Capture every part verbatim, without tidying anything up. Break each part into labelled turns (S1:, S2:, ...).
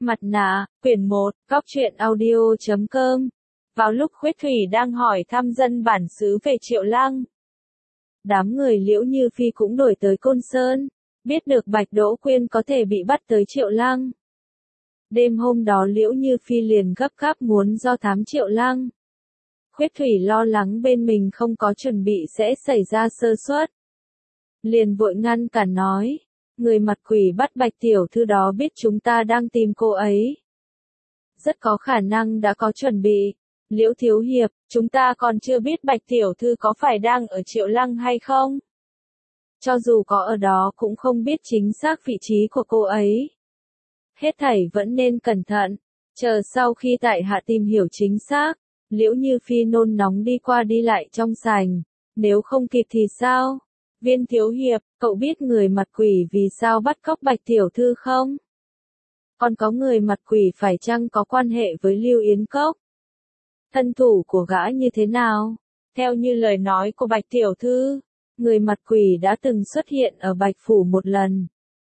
S1: Mặt nạ, quyển một, góc truyện audio chấm com. Vào lúc Khuyết Thủy đang hỏi thăm dân bản xứ về Triệu Lăng, đám người Liễu Như Phi cũng đổi tới Côn Sơn, biết được Bạch Đỗ Quyên có thể bị bắt tới Triệu Lăng. Đêm hôm đó Liễu Như Phi liền gấp gáp muốn do thám Triệu Lăng. Khuyết Thủy lo lắng bên mình không có chuẩn bị sẽ xảy ra sơ suất, liền vội ngăn cản nói, người mặt quỷ bắt Bạch tiểu thư đó biết chúng ta đang tìm cô ấy. Rất có khả năng đã có chuẩn bị. Liễu thiếu hiệp, chúng ta còn chưa biết Bạch tiểu thư có phải đang ở Triệu Lăng hay không. Cho dù có ở đó cũng không biết chính xác vị trí của cô ấy. Hết thảy vẫn nên cẩn thận, chờ sau khi tại hạ tìm hiểu chính xác. Liễu Như Phi nôn nóng đi qua đi lại trong sảnh, nếu không kịp thì sao? Viên thiếu hiệp, cậu biết người mặt quỷ vì sao bắt cóc Bạch tiểu thư không? Còn có người mặt quỷ phải chăng có quan hệ với Lưu Yến Cốc? Thân thủ của gã như thế nào? Theo như lời nói của Bạch tiểu thư, người mặt quỷ đã từng xuất hiện ở Bạch Phủ một lần.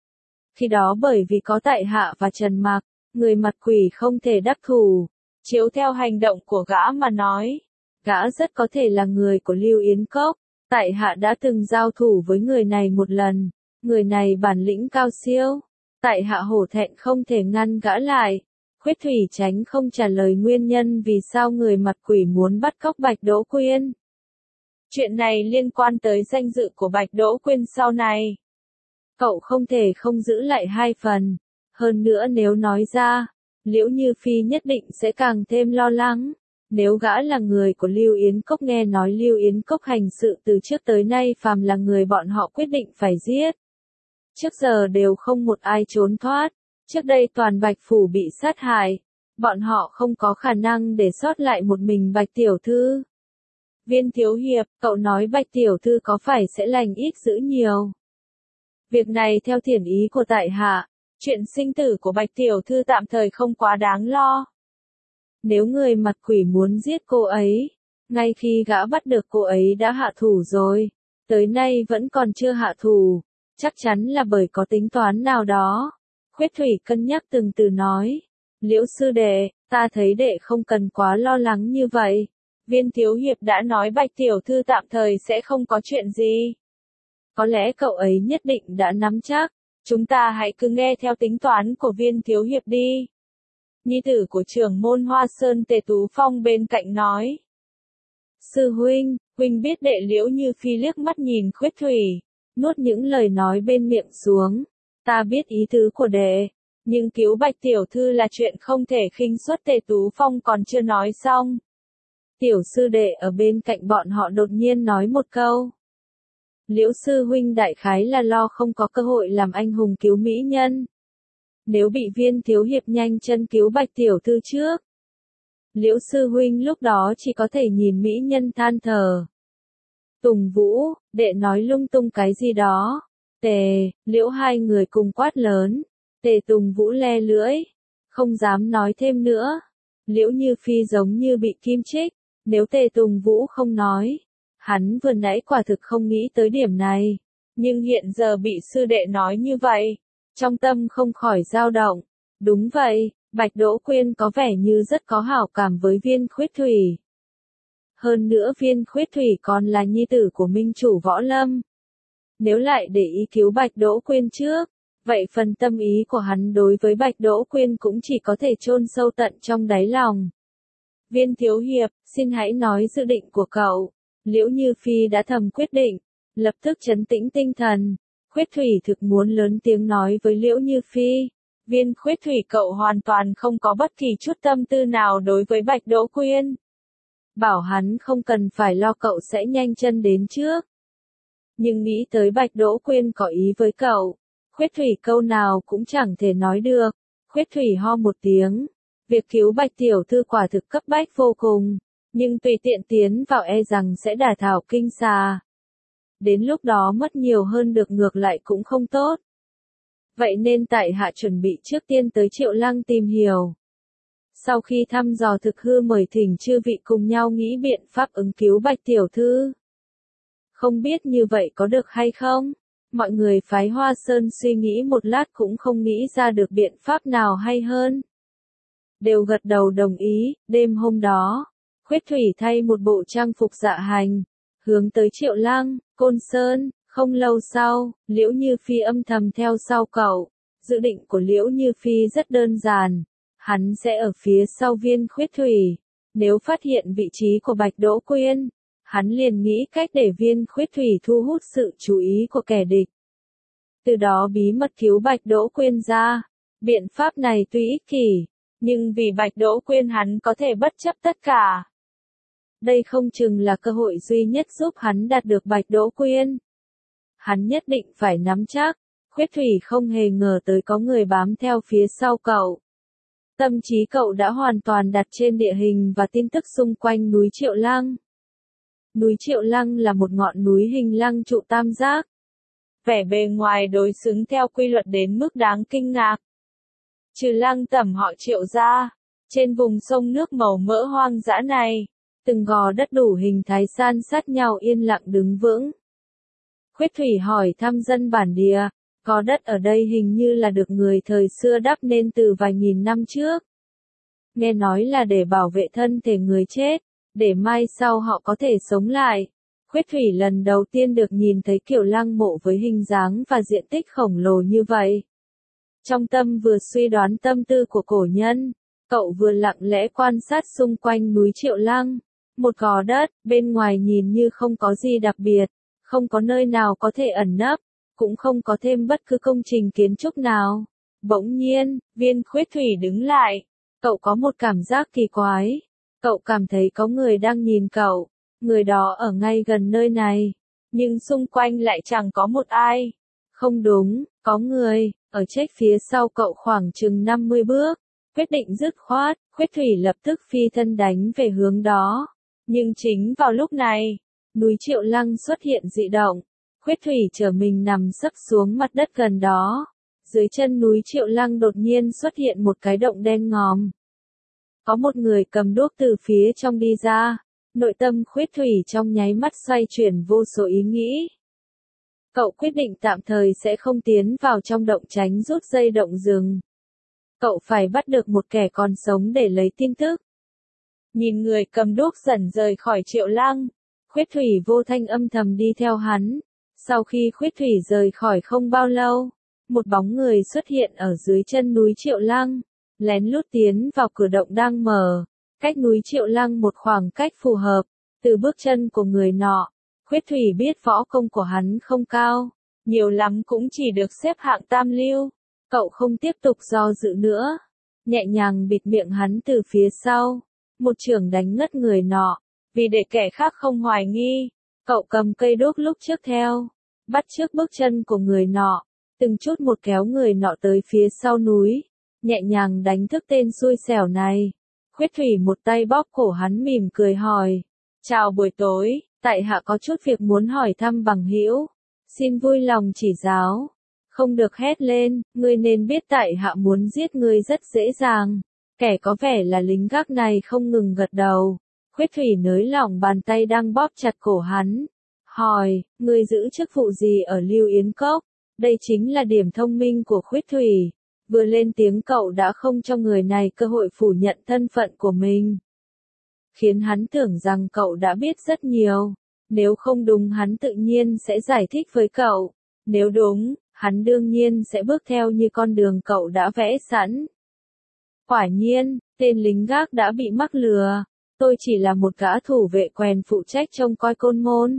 S1: Khi đó bởi vì có tại hạ và Trần Mạc, người mặt quỷ không thể đắc thủ. Chiếu theo hành động của gã mà nói, gã rất có thể là người của Lưu Yến Cốc. Tại hạ đã từng giao thủ với người này một lần, người này bản lĩnh cao siêu. Tại hạ hổ thẹn không thể ngăn gã lại. Khuyết Thủy tránh không trả lời nguyên nhân vì sao người mặt quỷ muốn bắt cóc Bạch Đỗ Quyên. Chuyện này liên quan tới danh dự của Bạch Đỗ Quyên sau này. Cậu không thể không giữ lại hai phần. Hơn nữa nếu nói ra, Liễu Như Phi nhất định sẽ càng thêm lo lắng. Nếu gã là người của Lưu Yến Cốc, nghe nói Lưu Yến Cốc hành sự từ trước tới nay phàm là người bọn họ quyết định phải giết. Trước giờ đều không một ai trốn thoát. Trước đây toàn Bạch Phủ bị sát hại. Bọn họ không có khả năng để sót lại một mình Bạch tiểu thư. Viên thiếu hiệp, cậu nói Bạch tiểu thư có phải sẽ lành ít dữ nhiều? Việc này theo thiển ý của tại hạ, chuyện sinh tử của Bạch tiểu thư tạm thời không quá đáng lo. Nếu người mặt quỷ muốn giết cô ấy, ngay khi gã bắt được cô ấy đã hạ thủ rồi, tới nay vẫn còn chưa hạ thủ, chắc chắn là bởi có tính toán nào đó. Khuyết Thủy cân nhắc từng từ nói, Liễu sư đệ, ta thấy đệ không cần quá lo lắng như vậy. Viên thiếu hiệp đã nói Bạch tiểu thư tạm thời sẽ không có chuyện gì. Có lẽ cậu ấy nhất định đã nắm chắc, chúng ta hãy cứ nghe theo tính toán của viên thiếu hiệp đi. Nhi tử của trưởng môn Hoa Sơn Tề Tú Phong bên cạnh nói. Sư huynh, huynh biết đệ. Liễu Như Phi liếc mắt nhìn Khuyết Thủy, nuốt những lời nói bên miệng xuống. Ta biết ý tứ của đệ, nhưng cứu Bạch tiểu thư là chuyện không thể khinh suất. Tề Tú Phong còn chưa nói xong. Tiểu sư đệ ở bên cạnh bọn họ đột nhiên nói một câu. Liễu sư huynh đại khái là lo không có cơ hội làm anh hùng cứu mỹ nhân. Nếu bị viên thiếu hiệp nhanh chân cứu Bạch tiểu thư trước, Liễu sư huynh lúc đó chỉ có thể nhìn mỹ nhân than thở. Tùng Vũ, đệ nói lung tung cái gì đó. Tề, Liễu hai người cùng quát lớn. Tề Tùng Vũ le lưỡi, không dám nói thêm nữa. Liễu Như Phi giống như bị kim chích. Nếu Tề Tùng Vũ không nói, hắn vừa nãy quả thực không nghĩ tới điểm này. Nhưng hiện giờ bị sư đệ nói như vậy, trong tâm không khỏi dao động. Đúng vậy, Bạch Đỗ Quyên có vẻ như rất có hảo cảm với viên Khuyết Thủy. Hơn nữa viên Khuyết Thủy còn là nhi tử của minh chủ Võ Lâm. Nếu lại để ý cứu Bạch Đỗ Quyên trước, vậy phần tâm ý của hắn đối với Bạch Đỗ Quyên cũng chỉ có thể chôn sâu tận trong đáy lòng. Viên thiếu hiệp, xin hãy nói dự định của cậu. Liễu Như Phi đã thầm quyết định, lập tức trấn tĩnh tinh thần. Khuyết Thủy thực muốn lớn tiếng nói với Liễu Như Phi. Viên Khuyết Thủy, cậu hoàn toàn không có bất kỳ chút tâm tư nào đối với Bạch Đỗ Quyên. Bảo hắn không cần phải lo, cậu sẽ nhanh chân đến trước. Nhưng nghĩ tới Bạch Đỗ Quyên có ý với cậu, Khuyết Thủy câu nào cũng chẳng thể nói được. Khuyết Thủy ho một tiếng. Việc cứu Bạch tiểu thư quả thực cấp bách vô cùng, nhưng tùy tiện tiến vào e rằng sẽ đả thảo kinh xà. Đến lúc đó mất nhiều hơn được ngược lại cũng không tốt. Vậy nên tại hạ chuẩn bị trước tiên tới Triệu Lăng tìm hiểu. Sau khi thăm dò thực hư mời thỉnh chư vị cùng nhau nghĩ biện pháp ứng cứu Bạch tiểu thư. Không biết như vậy có được hay không? Mọi người phái Hoa Sơn suy nghĩ một lát cũng không nghĩ ra được biện pháp nào hay hơn. Đều gật đầu đồng ý. Đêm hôm đó, Khuyết Thủy thay một bộ trang phục dạ hành, hướng tới Triệu Lăng, Côn Sơn. Không lâu sau, Liễu Như Phi âm thầm theo sau cậu. Dự định của Liễu Như Phi rất đơn giản, hắn sẽ ở phía sau Viên Khuyết Thủy. Nếu phát hiện vị trí của Bạch Đỗ Quyên, hắn liền nghĩ cách để Viên Khuyết Thủy thu hút sự chú ý của kẻ địch. Từ đó bí mật cứu Bạch Đỗ Quyên ra. Biện pháp này tuy ích kỷ, nhưng vì Bạch Đỗ Quyên hắn có thể bất chấp tất cả. Đây không chừng là cơ hội duy nhất giúp hắn đạt được Bạch Đỗ Quyên. Hắn nhất định phải nắm chắc. Khuyết Thủy không hề ngờ tới có người bám theo phía sau cậu. Tâm trí cậu đã hoàn toàn đặt trên địa hình và tin tức xung quanh núi Triệu Lăng. Núi Triệu Lăng là một ngọn núi hình lăng trụ tam giác. Vẻ bề ngoài đối xứng theo quy luật đến mức đáng kinh ngạc. Trừ Lăng Tẩm họ Triệu ra, trên vùng sông nước màu mỡ hoang dã này, từng gò đất đủ hình thái san sát nhau yên lặng đứng vững. Khuyết Thủy hỏi thăm dân bản địa, có đất ở đây hình như là được người thời xưa đắp nên từ vài nghìn năm trước. Nghe nói là để bảo vệ thân thể người chết, để mai sau họ có thể sống lại. Khuyết Thủy lần đầu tiên được nhìn thấy kiểu lăng mộ với hình dáng và diện tích khổng lồ như vậy. Trong tâm vừa suy đoán tâm tư của cổ nhân, cậu vừa lặng lẽ quan sát xung quanh núi Triệu Lăng. Một gò đất, bên ngoài nhìn như không có gì đặc biệt, không có nơi nào có thể ẩn nấp, cũng không có thêm bất cứ công trình kiến trúc nào. Bỗng nhiên, Viên Khuyết Thủy đứng lại. Cậu có một cảm giác kỳ quái. Cậu cảm thấy có người đang nhìn cậu. Người đó ở ngay gần nơi này. Nhưng xung quanh lại chẳng có một ai. Không đúng, có người, ở chết phía sau cậu khoảng chừng năm mươi bước. Quyết định dứt khoát, Khuyết Thủy lập tức phi thân đánh về hướng đó. Nhưng chính vào lúc này, núi Triệu Lăng xuất hiện dị động. Khuyết Thủy trở mình nằm sấp xuống mặt đất gần đó. Dưới chân núi Triệu Lăng đột nhiên xuất hiện một cái động đen ngòm. Có một người cầm đuốc từ phía trong đi ra. Nội tâm Khuyết Thủy trong nháy mắt xoay chuyển vô số ý nghĩ. Cậu quyết định tạm thời sẽ không tiến vào trong động tránh rút dây động rừng. Cậu phải bắt được một kẻ còn sống để lấy tin tức. Nhìn người cầm đuốc dần rời khỏi Triệu Lăng, Khuyết Thủy vô thanh âm thầm đi theo hắn. Sau khi Khuyết Thủy rời khỏi không bao lâu, một bóng người xuất hiện ở dưới chân núi Triệu Lăng, lén lút tiến vào cửa động đang mở, cách núi Triệu Lăng một khoảng cách phù hợp. Từ bước chân của người nọ, Khuyết Thủy biết võ công của hắn không cao, nhiều lắm cũng chỉ được xếp hạng tam lưu. Cậu không tiếp tục do dự nữa, nhẹ nhàng bịt miệng hắn từ phía sau, một chưởng đánh ngất người nọ. Vì để kẻ khác không hoài nghi, cậu cầm cây đuốc lúc trước theo, bắt chước bước chân của người nọ, từng chút một kéo người nọ tới phía sau núi, nhẹ nhàng đánh thức tên xui xẻo này. Khuyết Thủy một tay bóp cổ hắn mỉm cười hỏi, chào buổi tối, tại hạ có chút việc muốn hỏi thăm bằng hữu, xin vui lòng chỉ giáo. Không được hét lên, ngươi nên biết tại hạ muốn giết ngươi rất dễ dàng. Kẻ có vẻ là lính gác này không ngừng gật đầu. Khuyết Thủy nới lỏng bàn tay đang bóp chặt cổ hắn. Hỏi, ngươi giữ chức vụ gì ở Lưu Yến Cốc? Đây chính là điểm thông minh của Khuyết Thủy. Vừa lên tiếng cậu đã không cho người này cơ hội phủ nhận thân phận của mình. Khiến hắn tưởng rằng cậu đã biết rất nhiều. Nếu không đúng hắn tự nhiên sẽ giải thích với cậu. Nếu đúng, hắn đương nhiên sẽ bước theo như con đường cậu đã vẽ sẵn. Quả nhiên, tên lính gác đã bị mắc lừa. Tôi chỉ là một gã thủ vệ quèn phụ trách trông coi Côn Môn.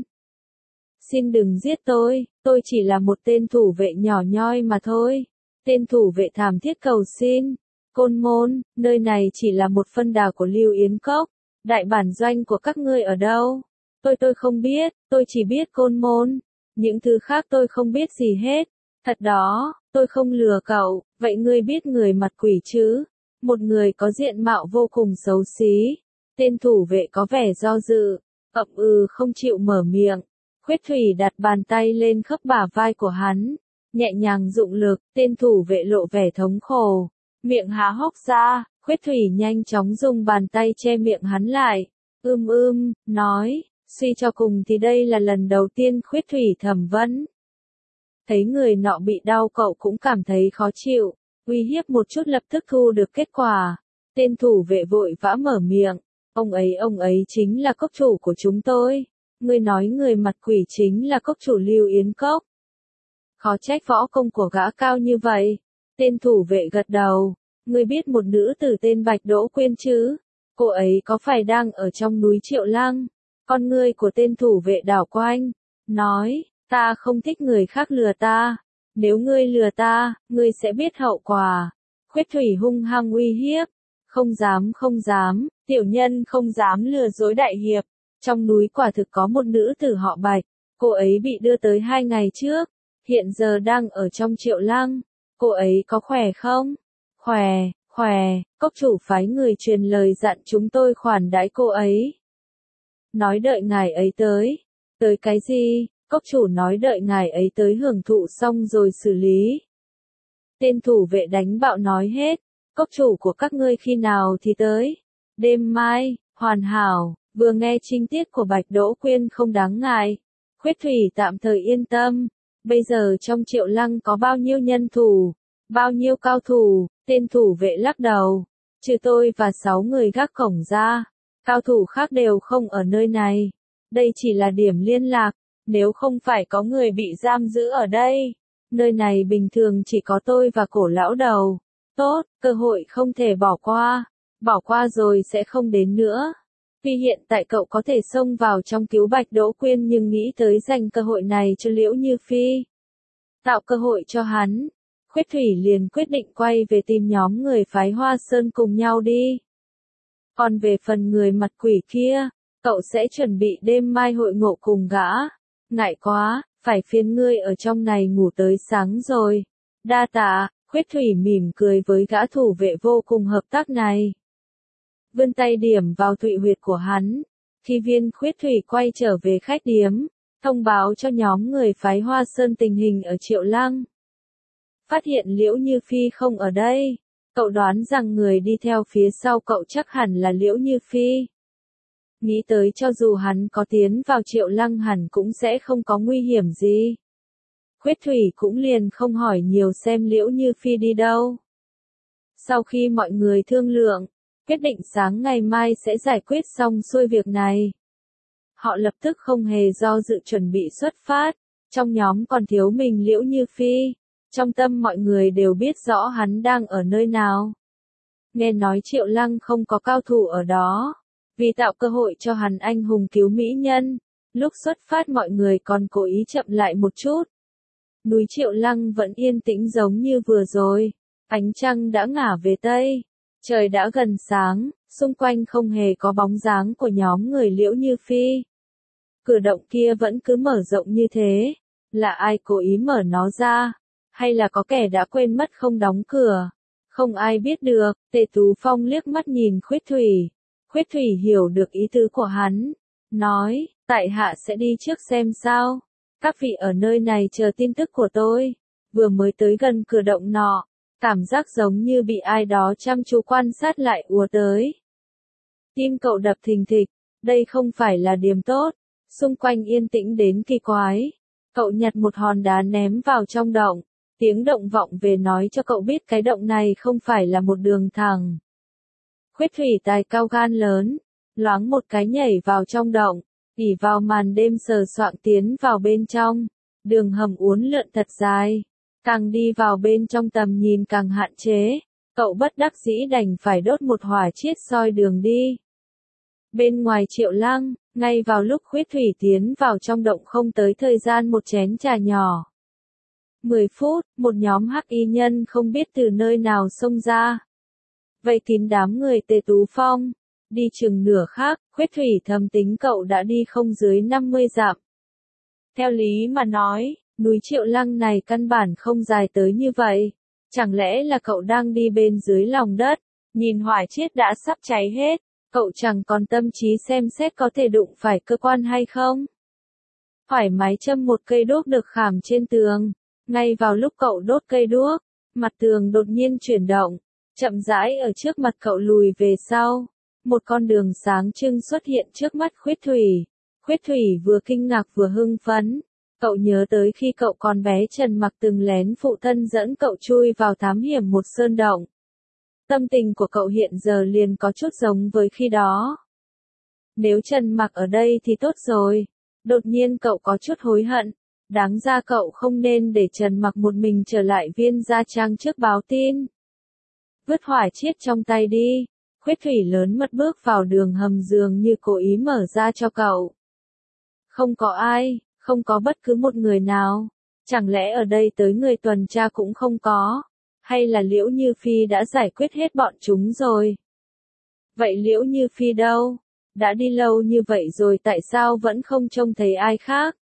S1: Xin đừng giết tôi, tôi chỉ là một tên thủ vệ nhỏ nhoi mà thôi. Tên thủ vệ thảm thiết cầu xin. Côn Môn, nơi này chỉ là một phân đà của Lưu Yến Cốc. Đại bản doanh của các ngươi ở đâu? Tôi tôi không biết, tôi chỉ biết Côn Môn. Những thứ khác tôi không biết gì hết. Thật đó, tôi không lừa cậu, vậy ngươi biết người mặt quỷ chứ? Một người có diện mạo vô cùng xấu xí. Tên thủ vệ có vẻ do dự, ậm ừ không chịu mở miệng. Khuyết Thủy đặt bàn tay lên khớp bả vai của hắn, nhẹ nhàng dụng lực, tên thủ vệ lộ vẻ thống khổ. Miệng há hốc ra, Khuyết Thủy nhanh chóng dùng bàn tay che miệng hắn lại. Ưm ưm, nói, suy cho cùng thì đây là lần đầu tiên Khuyết Thủy thẩm vấn. Thấy người nọ bị đau cậu cũng cảm thấy khó chịu, uy hiếp một chút lập tức thu được kết quả. Tên thủ vệ vội vã mở miệng, ông ấy ông ấy chính là cốc chủ của chúng tôi. Người nói người mặt quỷ chính là cốc chủ Lưu Yến Cốc. Khó trách võ công của gã cao như vậy. Tên thủ vệ gật đầu, người biết một nữ tử tên Bạch Đỗ Quyên chứ? Cô ấy có phải đang ở trong núi Triệu Lăng? Con ngươi của tên thủ vệ đảo quanh, nói, ta không thích người khác lừa ta. Nếu ngươi lừa ta, ngươi sẽ biết hậu quả. Khuyết Thủy hung hăng uy hiếp. Không dám không dám, tiểu nhân không dám lừa dối đại hiệp. Trong núi quả thực có một nữ tử họ Bạch. Cô ấy bị đưa tới hai ngày trước. Hiện giờ đang ở trong Triệu Lăng. Cô ấy có khỏe không? Khỏe, khỏe, cốc chủ phái người truyền lời dặn chúng tôi khoản đãi cô ấy. Nói đợi ngài ấy tới. Tới cái gì? Cốc chủ nói đợi ngài ấy tới hưởng thụ xong rồi xử lý. Tên thủ vệ đánh bạo nói hết. Cốc chủ của các ngươi khi nào thì tới? Đêm mai, hoàn hảo, vừa nghe trinh tiết của Bạch Đỗ Quyên không đáng ngại. Khuyết Thủy tạm thời yên tâm. Bây giờ trong Triệu Lăng có bao nhiêu nhân thủ? Bao nhiêu cao thủ? Tên thủ vệ lắc đầu. Trừ tôi và sáu người gác cổng ra. Cao thủ khác đều không ở nơi này. Đây chỉ là điểm liên lạc. Nếu không phải có người bị giam giữ ở đây. Nơi này bình thường chỉ có tôi và cổ lão đầu. Tốt, cơ hội không thể bỏ qua. Bỏ qua rồi sẽ không đến nữa. Tuy hiện tại cậu có thể xông vào trong cứu Bạch Đỗ Quyên nhưng nghĩ tới dành cơ hội này cho Liễu Như Phi. Tạo cơ hội cho hắn. Khuyết Thủy liền quyết định quay về tìm nhóm người phái Hoa Sơn cùng nhau đi. Còn về phần người mặt quỷ kia, cậu sẽ chuẩn bị đêm mai hội ngộ cùng gã. Ngại quá, phải phiền ngươi ở trong này ngủ tới sáng rồi. Đa tạ, Khuyết Thủy mỉm cười với gã thủ vệ vô cùng hợp tác này. Vươn tay điểm vào thụy huyệt của hắn. Khi viên Khuyết Thủy quay trở về khách điếm, thông báo cho nhóm người phái Hoa Sơn tình hình ở Triệu Lăng. Phát hiện Liễu Như Phi không ở đây. Cậu đoán rằng người đi theo phía sau cậu chắc hẳn là Liễu Như Phi. Nghĩ tới cho dù hắn có tiến vào Triệu Lăng hẳn cũng sẽ không có nguy hiểm gì. Khuyết Thủy cũng liền không hỏi nhiều xem Liễu Như Phi đi đâu. Sau khi mọi người thương lượng, quyết định sáng ngày mai sẽ giải quyết xong xuôi việc này. Họ lập tức không hề do dự chuẩn bị xuất phát. Trong nhóm còn thiếu mình Liễu Như Phi. Trong tâm mọi người đều biết rõ hắn đang ở nơi nào. Nghe nói Triệu Lăng không có cao thủ ở đó. Vì tạo cơ hội cho hắn anh hùng cứu mỹ nhân, lúc xuất phát mọi người còn cố ý chậm lại một chút. Núi Triệu Lăng vẫn yên tĩnh giống như vừa rồi. Ánh trăng đã ngả về Tây. Trời đã gần sáng, xung quanh không hề có bóng dáng của nhóm người Liễu Như Phi. Cửa động kia vẫn cứ mở rộng như thế. Là ai cố ý mở nó ra? Hay là có kẻ đã quên mất không đóng cửa? Không ai biết được. Tề Tú Phong liếc mắt nhìn Khuyết Thủy. Khuyết Thủy hiểu được ý tứ của hắn. Nói, tại hạ sẽ đi trước xem sao. Các vị ở nơi này chờ tin tức của tôi. Vừa mới tới gần cửa động nọ. Cảm giác giống như bị ai đó chăm chú quan sát lại ùa tới. Tim cậu đập thình thịch. Đây không phải là điểm tốt. Xung quanh yên tĩnh đến kỳ quái. Cậu nhặt một hòn đá ném vào trong động. Tiếng động vọng về nói cho cậu biết cái động này không phải là một đường thẳng. Khuyết Thủy tài cao gan lớn, loáng một cái nhảy vào trong động, ỉ vào màn đêm sờ soạng tiến vào bên trong. Đường hầm uốn lượn thật dài, càng đi vào bên trong tầm nhìn càng hạn chế. Cậu bất đắc dĩ đành phải đốt một hỏa chiết soi đường đi. Bên ngoài Triệu Lăng, ngay vào lúc Khuyết Thủy tiến vào trong động không tới thời gian một chén trà nhỏ. mười phút, một nhóm hắc y nhân không biết từ nơi nào xông ra. Vây kín đám người Tề Tú Phong. Đi chừng nửa khắc, Khuyết Thủy thầm tính cậu đã đi không dưới năm mươi dặm. Theo lý mà nói, núi Triệu Lăng này căn bản không dài tới như vậy. Chẳng lẽ là cậu đang đi bên dưới lòng đất, nhìn hỏa chiết đã sắp cháy hết, cậu chẳng còn tâm trí xem xét có thể đụng phải cơ quan hay không? Thoải mái châm một cây đuốc được khảm trên tường. Ngay vào lúc cậu đốt cây đuốc, mặt tường đột nhiên chuyển động, chậm rãi ở trước mặt cậu lùi về sau. Một con đường sáng trưng xuất hiện trước mắt Khuyết Thủy. Khuyết Thủy vừa kinh ngạc vừa hưng phấn. Cậu nhớ tới khi cậu còn bé Trần Mặc từng lén phụ thân dẫn cậu chui vào thám hiểm một sơn động. Tâm tình của cậu hiện giờ liền có chút giống với khi đó. Nếu Trần Mặc ở đây thì tốt rồi. Đột nhiên cậu có chút hối hận. Đáng ra cậu không nên để Trần Mặc một mình trở lại Viên Gia Trang trước báo tin. Vứt hỏa chiết trong tay đi. Khuyết Thủy lớn mật bước vào đường hầm dường như cố ý mở ra cho cậu. Không có ai, không có bất cứ một người nào. Chẳng lẽ ở đây tới người tuần tra cũng không có? Hay là Liễu Như Phi đã giải quyết hết bọn chúng rồi? Vậy Liễu Như Phi đâu? Đã đi lâu như vậy rồi tại sao vẫn không trông thấy ai khác?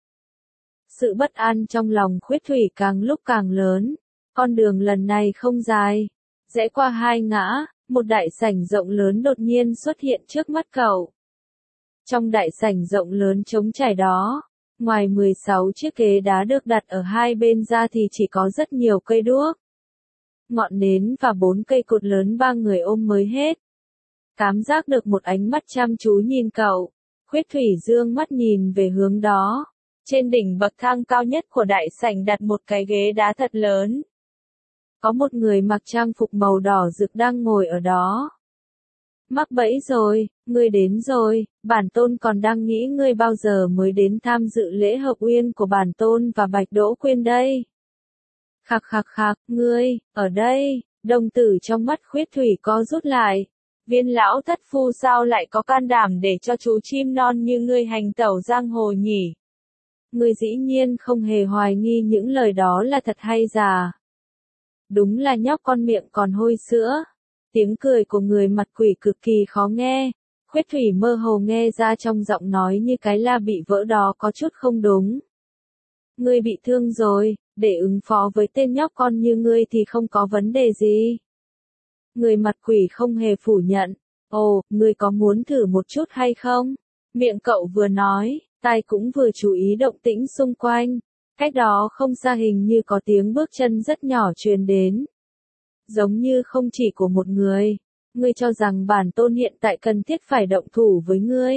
S1: Sự bất an trong lòng Khuyết Thủy càng lúc càng lớn. Con đường lần này không dài. Rẽ qua hai ngã, một đại sảnh rộng lớn đột nhiên xuất hiện trước mắt cậu. Trong đại sảnh rộng lớn trống trải đó, ngoài mười sáu chiếc ghế đá được đặt ở hai bên ra thì chỉ có rất nhiều cây đuốc. Ngọn nến và bốn cây cột lớn ba người ôm mới hết. Cảm giác được một ánh mắt chăm chú nhìn cậu, Khuyết Thủy dương mắt nhìn về hướng đó. Trên đỉnh bậc thang cao nhất của đại sảnh đặt một cái ghế đá thật lớn. Có một người mặc trang phục màu đỏ rực đang ngồi ở đó. Mắc bẫy rồi, ngươi đến rồi, bản tôn còn đang nghĩ ngươi bao giờ mới đến tham dự lễ hợp uyên của bản tôn và Bạch Đỗ Quyên đây. Khạc khạc khạc, ngươi, ở đây, đồng tử trong mắt Khuyết Thủy co rút lại. Viên lão thất phu sao lại có can đảm để cho chú chim non như ngươi hành tẩu giang hồ nhỉ? Ngươi dĩ nhiên không hề hoài nghi những lời đó là thật hay giả. Đúng là nhóc con miệng còn hôi sữa. Tiếng cười của người mặt quỷ cực kỳ khó nghe. Khuyết Thủy mơ hồ nghe ra trong giọng nói như cái la bị vỡ đó có chút không đúng. Ngươi bị thương rồi, để ứng phó với tên nhóc con như ngươi thì không có vấn đề gì. Người mặt quỷ không hề phủ nhận. Ồ, ngươi có muốn thử một chút hay không? Miệng cậu vừa nói, tai cũng vừa chú ý động tĩnh xung quanh. Cách đó không xa hình như có tiếng bước chân rất nhỏ truyền đến. Giống như không chỉ của một người. Ngươi cho rằng bản tôn hiện tại cần thiết phải động thủ với ngươi.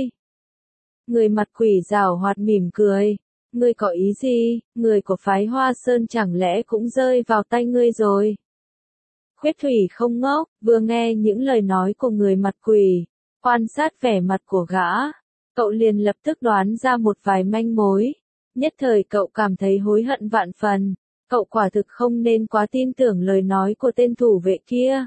S1: Người mặt quỷ giảo hoạt mỉm cười. Ngươi có ý gì? Người của phái Hoa Sơn chẳng lẽ cũng rơi vào tay ngươi rồi? Khuyết Thủy không ngốc, vừa nghe những lời nói của người mặt quỷ, quan sát vẻ mặt của gã, cậu liền lập tức đoán ra một vài manh mối. Nhất thời cậu cảm thấy hối hận vạn phần, cậu quả thực không nên quá tin tưởng lời nói của tên thủ vệ kia.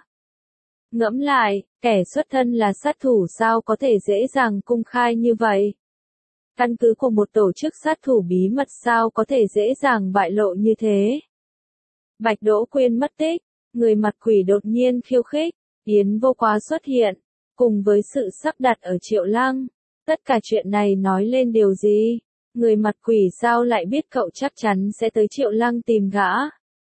S1: Ngẫm lại, kẻ xuất thân là sát thủ sao có thể dễ dàng công khai như vậy? Căn cứ của một tổ chức sát thủ bí mật sao có thể dễ dàng bại lộ như thế? Bạch Đỗ Quyên mất tích, người mặt quỷ đột nhiên khiêu khích, Yến Vô Quá xuất hiện, cùng với sự sắp đặt ở Triệu Lăng. Tất cả chuyện này nói lên điều gì? Người mặt quỷ sao lại biết cậu chắc chắn sẽ tới Triệu Lăng tìm gã?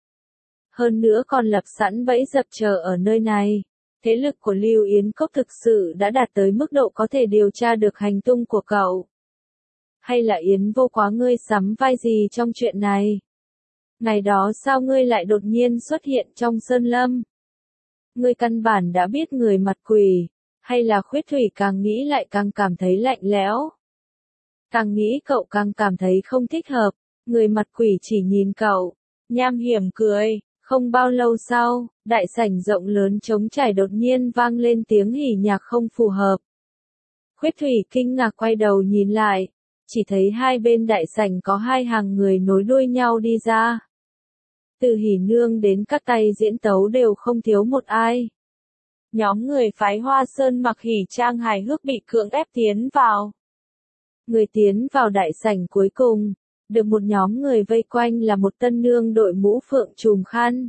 S1: Hơn nữa còn lập sẵn bẫy dập chờ ở nơi này. Thế lực của Lưu Yến Cốc thực sự đã đạt tới mức độ có thể điều tra được hành tung của cậu. Hay là Yến Vô Quá ngươi sắm vai gì trong chuyện này? Ngày đó sao ngươi lại đột nhiên xuất hiện trong sơn lâm? Ngươi căn bản đã biết người mặt quỷ, hay là Khuyết Thủy càng nghĩ lại càng cảm thấy lạnh lẽo? Càng nghĩ cậu càng cảm thấy không thích hợp, người mặt quỷ chỉ nhìn cậu, nham hiểm cười. Không bao lâu sau, đại sảnh rộng lớn trống trải đột nhiên vang lên tiếng hỉ nhạc không phù hợp. Khuyết Thủy kinh ngạc quay đầu nhìn lại, chỉ thấy hai bên đại sảnh có hai hàng người nối đuôi nhau đi ra. Từ Hỉ Nương đến các tay diễn tấu đều không thiếu một ai. Nhóm người phái Hoa Sơn mặc hỉ trang hài hước bị cưỡng ép tiến vào. Người tiến vào đại sảnh cuối cùng, được một nhóm người vây quanh là một tân nương đội mũ phượng trùm khăn.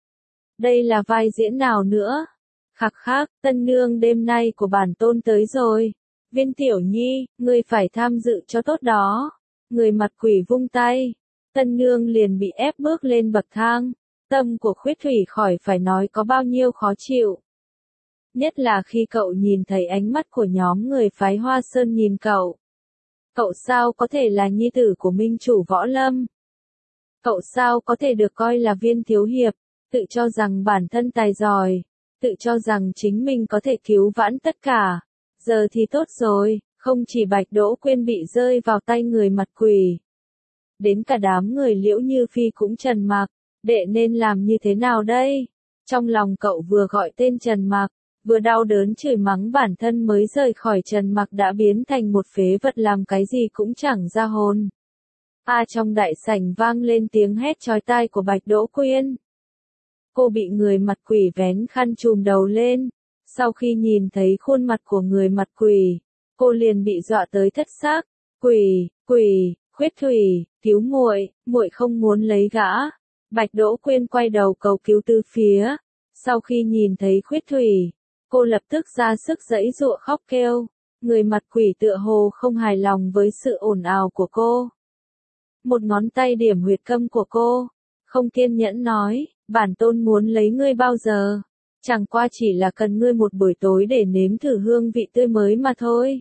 S1: Đây là vai diễn nào nữa? Khắc khắc, tân nương đêm nay của bản tôn tới rồi. Viên Tiểu Nhi, ngươi phải tham dự cho tốt đó. Người mặt quỷ vung tay. Tân nương liền bị ép bước lên bậc thang. Tâm của Khuyết Thủy khỏi phải nói có bao nhiêu khó chịu. Nhất là khi cậu nhìn thấy ánh mắt của nhóm người phái Hoa Sơn nhìn cậu. Cậu sao có thể là nhi tử của minh chủ võ lâm? Cậu sao có thể được coi là viên thiếu hiệp, tự cho rằng bản thân tài giỏi, tự cho rằng chính mình có thể cứu vãn tất cả. Giờ thì tốt rồi, không chỉ Bạch Đỗ Quyên bị rơi vào tay người mặt quỷ. đến cả đám người Liễu Như Phi cũng trầm mặc, đệ nên làm như thế nào đây? Trong lòng cậu vừa gọi tên Trần Mặc, vừa đau đớn chửi mắng bản thân mới rời khỏi Trần Mặc đã biến thành một phế vật làm cái gì cũng chẳng ra hồn. A à, trong đại sảnh vang lên tiếng hét chói tai của Bạch Đỗ Quyên. Cô bị người mặt quỷ vén khăn trùm đầu lên, sau khi nhìn thấy khuôn mặt của người mặt quỷ, cô liền bị dọa tới thất xác. Quỷ, quỷ, Khuyết Thủy, cứu muội, muội không muốn lấy gã. Bạch Đỗ Quyên quay đầu cầu cứu từ phía. Sau khi nhìn thấy Khuyết Thủy, cô lập tức ra sức giãy giụa khóc kêu. Người mặt quỷ tựa hồ không hài lòng với sự ồn ào của cô. Một ngón tay điểm huyệt câm của cô, không kiên nhẫn nói, bản tôn muốn lấy ngươi bao giờ, chẳng qua chỉ là cần ngươi một buổi tối để nếm thử hương vị tươi mới mà thôi.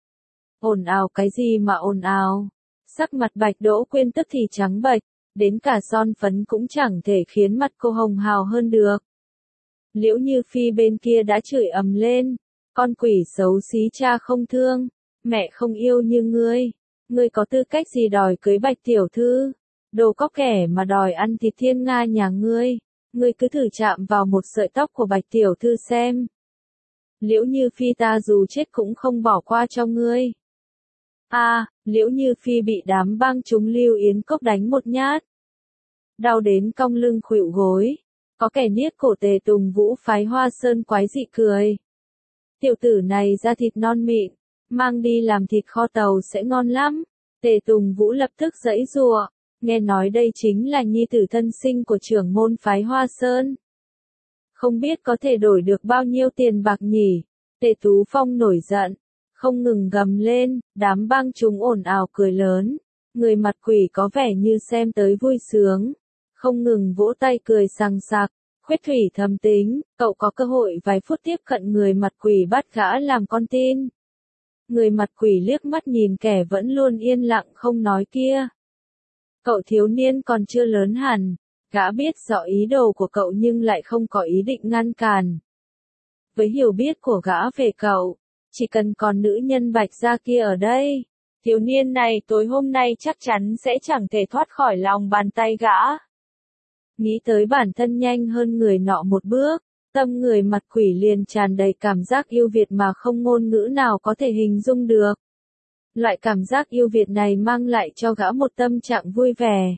S1: Ồn ào cái gì mà ồn ào? Sắc mặt Bạch Đỗ Quyên tức thì trắng bệch, đến cả son phấn cũng chẳng thể khiến mặt cô hồng hào hơn được. Liễu Như Phi bên kia đã chửi ầm lên, con quỷ xấu xí cha không thương, mẹ không yêu như ngươi, ngươi có tư cách gì đòi cưới Bạch tiểu thư, đồ cóc kẻ mà đòi ăn thịt thiên nga nhà ngươi, ngươi cứ thử chạm vào một sợi tóc của Bạch tiểu thư xem. Liễu Như Phi ta dù chết cũng không bỏ qua cho ngươi. A, à, Liễu Như Phi bị đám bang chúng Lưu Yến Cốc đánh một nhát. Đau đến cong lưng khuỵu gối. Có kẻ niết cổ Tề Tùng Vũ phái Hoa Sơn quái dị cười. Tiểu tử này da thịt non mịn, mang đi làm thịt kho tàu sẽ ngon lắm. Tề Tùng Vũ lập tức giãy giụa, nghe nói đây chính là nhi tử thân sinh của trưởng môn phái Hoa Sơn. Không biết có thể đổi được bao nhiêu tiền bạc nhỉ? Tề Tú Phong nổi giận, không ngừng gầm lên, đám bang chúng ồn ào cười lớn. Người mặt quỷ có vẻ như xem tới vui sướng, không ngừng vỗ tay cười sằng sặc. Khuyết Thủy thầm tính, cậu có cơ hội vài phút tiếp cận người mặt quỷ bắt gã làm con tin. Người mặt quỷ liếc mắt nhìn kẻ vẫn luôn yên lặng không nói kia. Cậu thiếu niên còn chưa lớn hẳn, gã biết rõ ý đồ của cậu nhưng lại không có ý định ngăn cản. Với hiểu biết của gã về cậu, chỉ cần còn nữ nhân Bạch gia kia ở đây, thiếu niên này tối hôm nay chắc chắn sẽ chẳng thể thoát khỏi lòng bàn tay gã. Nghĩ tới bản thân nhanh hơn người nọ một bước, tâm người mặt quỷ liền tràn đầy cảm giác yêu Việt mà không ngôn ngữ nào có thể hình dung được. Loại cảm giác yêu Việt này mang lại cho gã một tâm trạng vui vẻ.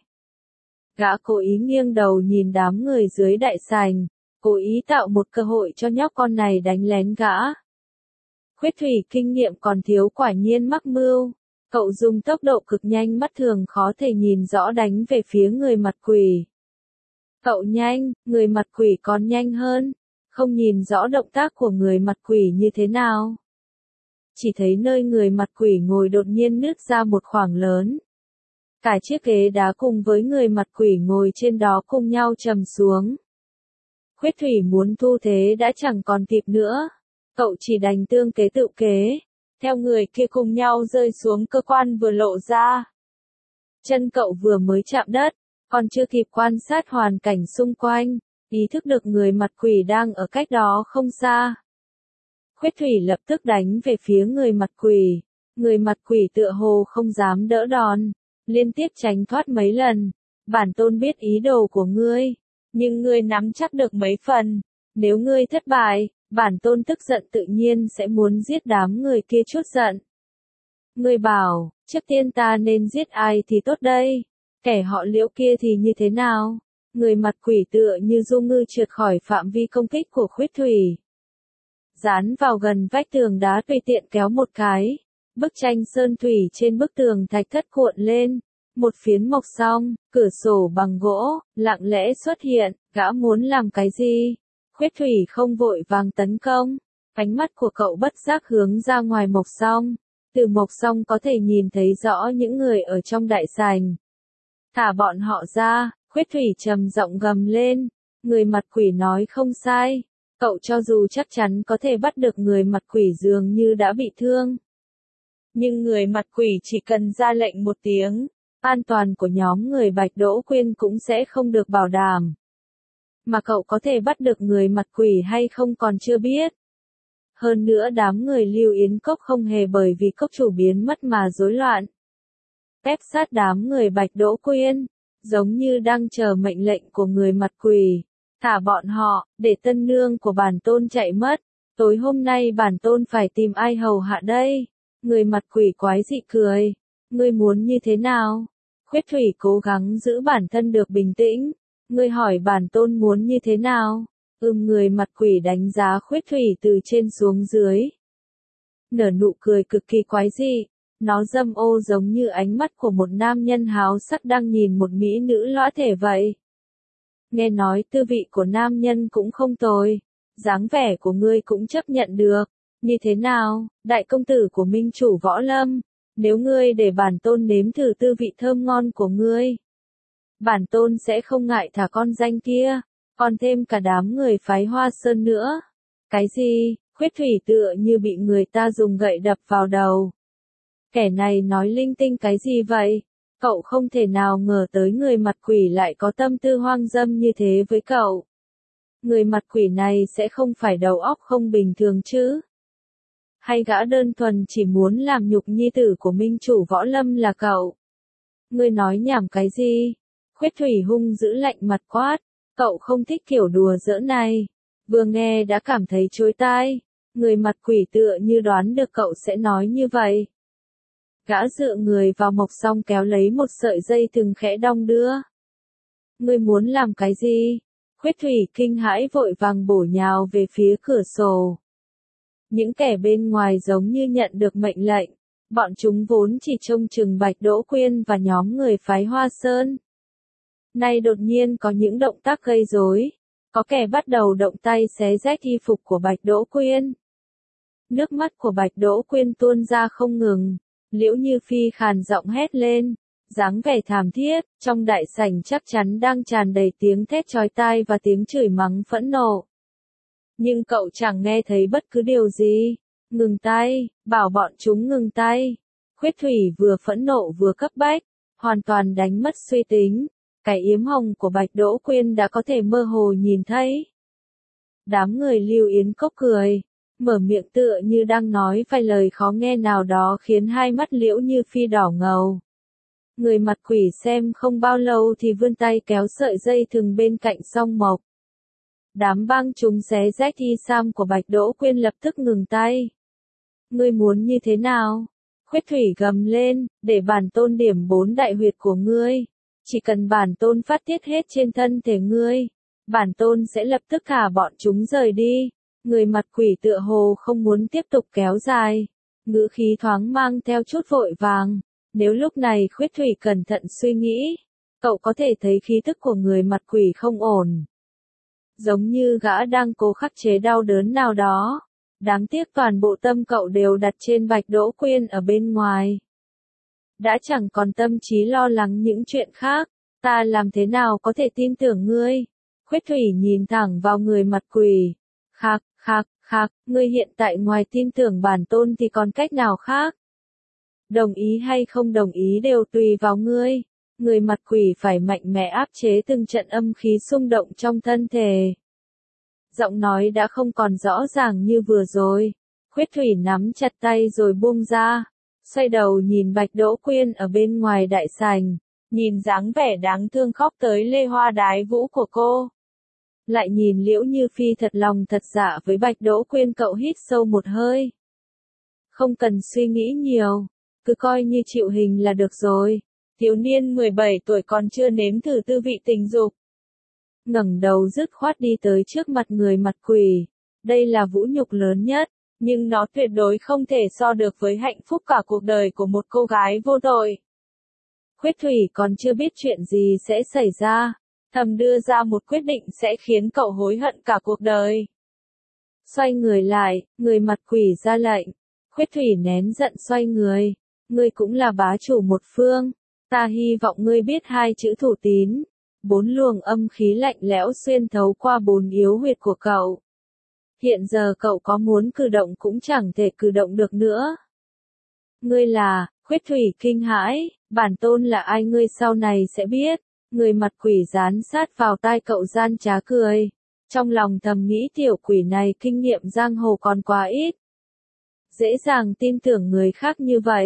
S1: Gã cố ý nghiêng đầu nhìn đám người dưới đại sảnh, cố ý tạo một cơ hội cho nhóc con này đánh lén gã. Khuyết Thủy kinh nghiệm còn thiếu quả nhiên mắc mưu, cậu dùng tốc độ cực nhanh mắt thường khó thể nhìn rõ đánh về phía người mặt quỷ. Cậu nhanh, người mặt quỷ còn nhanh hơn, không nhìn rõ động tác của người mặt quỷ như thế nào. Chỉ thấy nơi người mặt quỷ ngồi đột nhiên nứt ra một khoảng lớn. Cả chiếc ghế đá cùng với người mặt quỷ ngồi trên đó cùng nhau trầm xuống. Khuyết Thủy muốn thu thế đã chẳng còn kịp nữa. Cậu chỉ đành tương kế tự kế, theo người kia cùng nhau rơi xuống cơ quan vừa lộ ra. Chân cậu vừa mới chạm đất, còn chưa kịp quan sát hoàn cảnh xung quanh, ý thức được người mặt quỷ đang ở cách đó không xa. Khuyết Thủy lập tức đánh về phía người mặt quỷ, người mặt quỷ tựa hồ không dám đỡ đòn, liên tiếp tránh thoát mấy lần. Bản tôn biết ý đồ của ngươi, nhưng ngươi nắm chắc được mấy phần, nếu ngươi thất bại, bản tôn tức giận tự nhiên sẽ muốn giết đám người kia chút giận. Ngươi bảo, trước tiên ta nên giết ai thì tốt đây? Kẻ họ Liễu kia thì như thế nào? Người mặt quỷ tựa như du ngư trượt khỏi phạm vi công kích của Khuyết Thủy. Dán vào gần vách tường đá tùy tiện kéo một cái. Bức tranh sơn thủy trên bức tường thạch thất cuộn lên. Một phiến mộc song, cửa sổ bằng gỗ, lặng lẽ xuất hiện, gã muốn làm cái gì? Khuyết Thủy không vội vàng tấn công. Ánh mắt của cậu bất giác hướng ra ngoài mộc song. Từ mộc song có thể nhìn thấy rõ những người ở trong đại sảnh. Thả bọn họ ra, Khuyết Thủy trầm giọng gầm lên. Người mặt quỷ nói không sai. Cậu cho dù chắc chắn có thể bắt được người mặt quỷ dường như đã bị thương. Nhưng người mặt quỷ chỉ cần ra lệnh một tiếng, an toàn của nhóm người Bạch Đỗ Quyên cũng sẽ không được bảo đảm. Mà cậu có thể bắt được người mặt quỷ hay không còn chưa biết. Hơn nữa đám người Lưu Yến Cốc không hề bởi vì cốc chủ biến mất mà rối loạn. ép sát đám người Bạch Đỗ Quyên, giống như đang chờ mệnh lệnh của người mặt quỷ. Thả bọn họ, để tân nương của bản tôn chạy mất. Tối hôm nay bản tôn phải tìm ai hầu hạ đây? Người mặt quỷ quái dị cười. Ngươi muốn như thế nào? Khuyết Thủy cố gắng giữ bản thân được bình tĩnh. Ngươi hỏi bản tôn muốn như thế nào? Ừm, người mặt quỷ đánh giá Khuyết Thủy từ trên xuống dưới. Nở nụ cười cực kỳ quái dị. Nó dâm ô giống như ánh mắt của một nam nhân háo sắc đang nhìn một mỹ nữ lõa thể vậy. Nghe nói tư vị của nam nhân cũng không tồi. Dáng vẻ của ngươi cũng chấp nhận được. Như thế nào, đại công tử của minh chủ võ lâm? Nếu ngươi để bản tôn nếm thử tư vị thơm ngon của ngươi, bản tôn sẽ không ngại thả con danh kia, còn thêm cả đám người phái Hoa Sơn nữa. Cái gì? Khuyết Thủy tựa như bị người ta dùng gậy đập vào đầu. Kẻ này nói linh tinh cái gì vậy? Cậu không thể nào ngờ tới người mặt quỷ lại có tâm tư hoang dâm như thế với cậu. Người mặt quỷ này sẽ không phải đầu óc không bình thường chứ? Hay gã đơn thuần chỉ muốn làm nhục nhi tử của minh chủ võ lâm là cậu? Ngươi nói nhảm cái gì? Khuyết Thủy hung dữ lạnh mặt quát. Cậu không thích kiểu đùa giỡn này. Vừa nghe đã cảm thấy chối tai. Người mặt quỷ tựa như đoán được cậu sẽ nói như vậy. Gã dựa người vào mộc xong kéo lấy một sợi dây thừng khẽ đong đưa. Ngươi muốn làm cái gì? Khuyết Thủy kinh hãi vội vàng bổ nhào về phía cửa sổ. Những kẻ bên ngoài giống như nhận được mệnh lệnh. Bọn chúng vốn chỉ trông chừng Bạch Đỗ Quyên và nhóm người phái Hoa Sơn. Nay đột nhiên có những động tác gây rối. Có kẻ bắt đầu động tay xé rách y phục của Bạch Đỗ Quyên. Nước mắt của Bạch Đỗ Quyên tuôn ra không ngừng. Liễu Như Phi khàn giọng hét lên. Dáng vẻ thảm thiết, trong đại sảnh chắc chắn đang tràn đầy tiếng thét chói tai và tiếng chửi mắng phẫn nộ. Nhưng cậu chẳng nghe thấy bất cứ điều gì. Ngừng tay, bảo bọn chúng ngừng tay. Khuyết Thủy vừa phẫn nộ vừa cấp bách, hoàn toàn đánh mất suy tính. Cái yếm hồng của Bạch Đỗ Quyên đã có thể mơ hồ nhìn thấy. Đám người Lưu Yến Cốc cười, mở miệng tựa như đang nói vài lời khó nghe nào đó khiến hai mắt Liễu Như Phi đỏ ngầu. Người mặt quỷ xem không bao lâu thì vươn tay kéo sợi dây thừng bên cạnh song mộc. Đám bang chúng xé rách y sam của Bạch Đỗ Quyên lập tức ngừng tay. Ngươi muốn như thế nào? Khuyết Thủy gầm lên, để bản tôn điểm bốn đại huyệt của ngươi. Chỉ cần bản tôn phát tiết hết trên thân thể ngươi, bản tôn sẽ lập tức thả bọn chúng rời đi. Người mặt quỷ tựa hồ không muốn tiếp tục kéo dài. Ngữ khí thoáng mang theo chút vội vàng. Nếu lúc này Khuyết Thủy cẩn thận suy nghĩ, cậu có thể thấy khí tức của người mặt quỷ không ổn. Giống như gã đang cố khắc chế đau đớn nào đó. Đáng tiếc toàn bộ tâm cậu đều đặt trên Bạch Đỗ Quyên ở bên ngoài. Đã chẳng còn tâm trí lo lắng những chuyện khác, ta làm thế nào có thể tin tưởng ngươi? Khuyết Thủy nhìn thẳng vào người mặt quỷ. Khạc, khạc, khạc, ngươi hiện tại ngoài tin tưởng bản tôn thì còn cách nào khác? Đồng ý hay không đồng ý đều tùy vào ngươi. Người mặt quỷ phải mạnh mẽ áp chế từng trận âm khí xung động trong thân thể. Giọng nói đã không còn rõ ràng như vừa rồi. Khuyết Thủy nắm chặt tay rồi buông ra. Xoay đầu nhìn Bạch Đỗ Quyên ở bên ngoài đại sảnh. Nhìn dáng vẻ đáng thương khóc tới lê hoa đái vũ của cô. Lại nhìn Liễu Như Phi thật lòng thật dạ với Bạch Đỗ Quyên, cậu hít sâu một hơi. Không cần suy nghĩ nhiều. Cứ coi như chịu hình là được rồi. Thiếu niên mười bảy tuổi còn chưa nếm thử tư vị tình dục. Ngẩng đầu dứt khoát đi tới trước mặt người mặt quỷ. Đây là vũ nhục lớn nhất, nhưng nó tuyệt đối không thể so được với hạnh phúc cả cuộc đời của một cô gái vô tội. Khuyết Thủy còn chưa biết chuyện gì sẽ xảy ra, thầm đưa ra một quyết định sẽ khiến cậu hối hận cả cuộc đời. Xoay người lại, người mặt quỷ ra lệnh. Khuyết Thủy nén giận xoay người. Ngươi cũng là bá chủ một phương. Ta hy vọng ngươi biết hai chữ thủ tín. Bốn luồng âm khí lạnh lẽo xuyên thấu qua bốn yếu huyệt của cậu. Hiện giờ cậu có muốn cử động cũng chẳng thể cử động được nữa. Ngươi là, Khuyết Thủy kinh hãi, bản tôn là ai ngươi sau này sẽ biết. Người mặt quỷ dán sát vào tai cậu gian trá cười. Trong lòng thầm nghĩ tiểu quỷ này kinh nghiệm giang hồ còn quá ít. Dễ dàng tin tưởng người khác như vậy.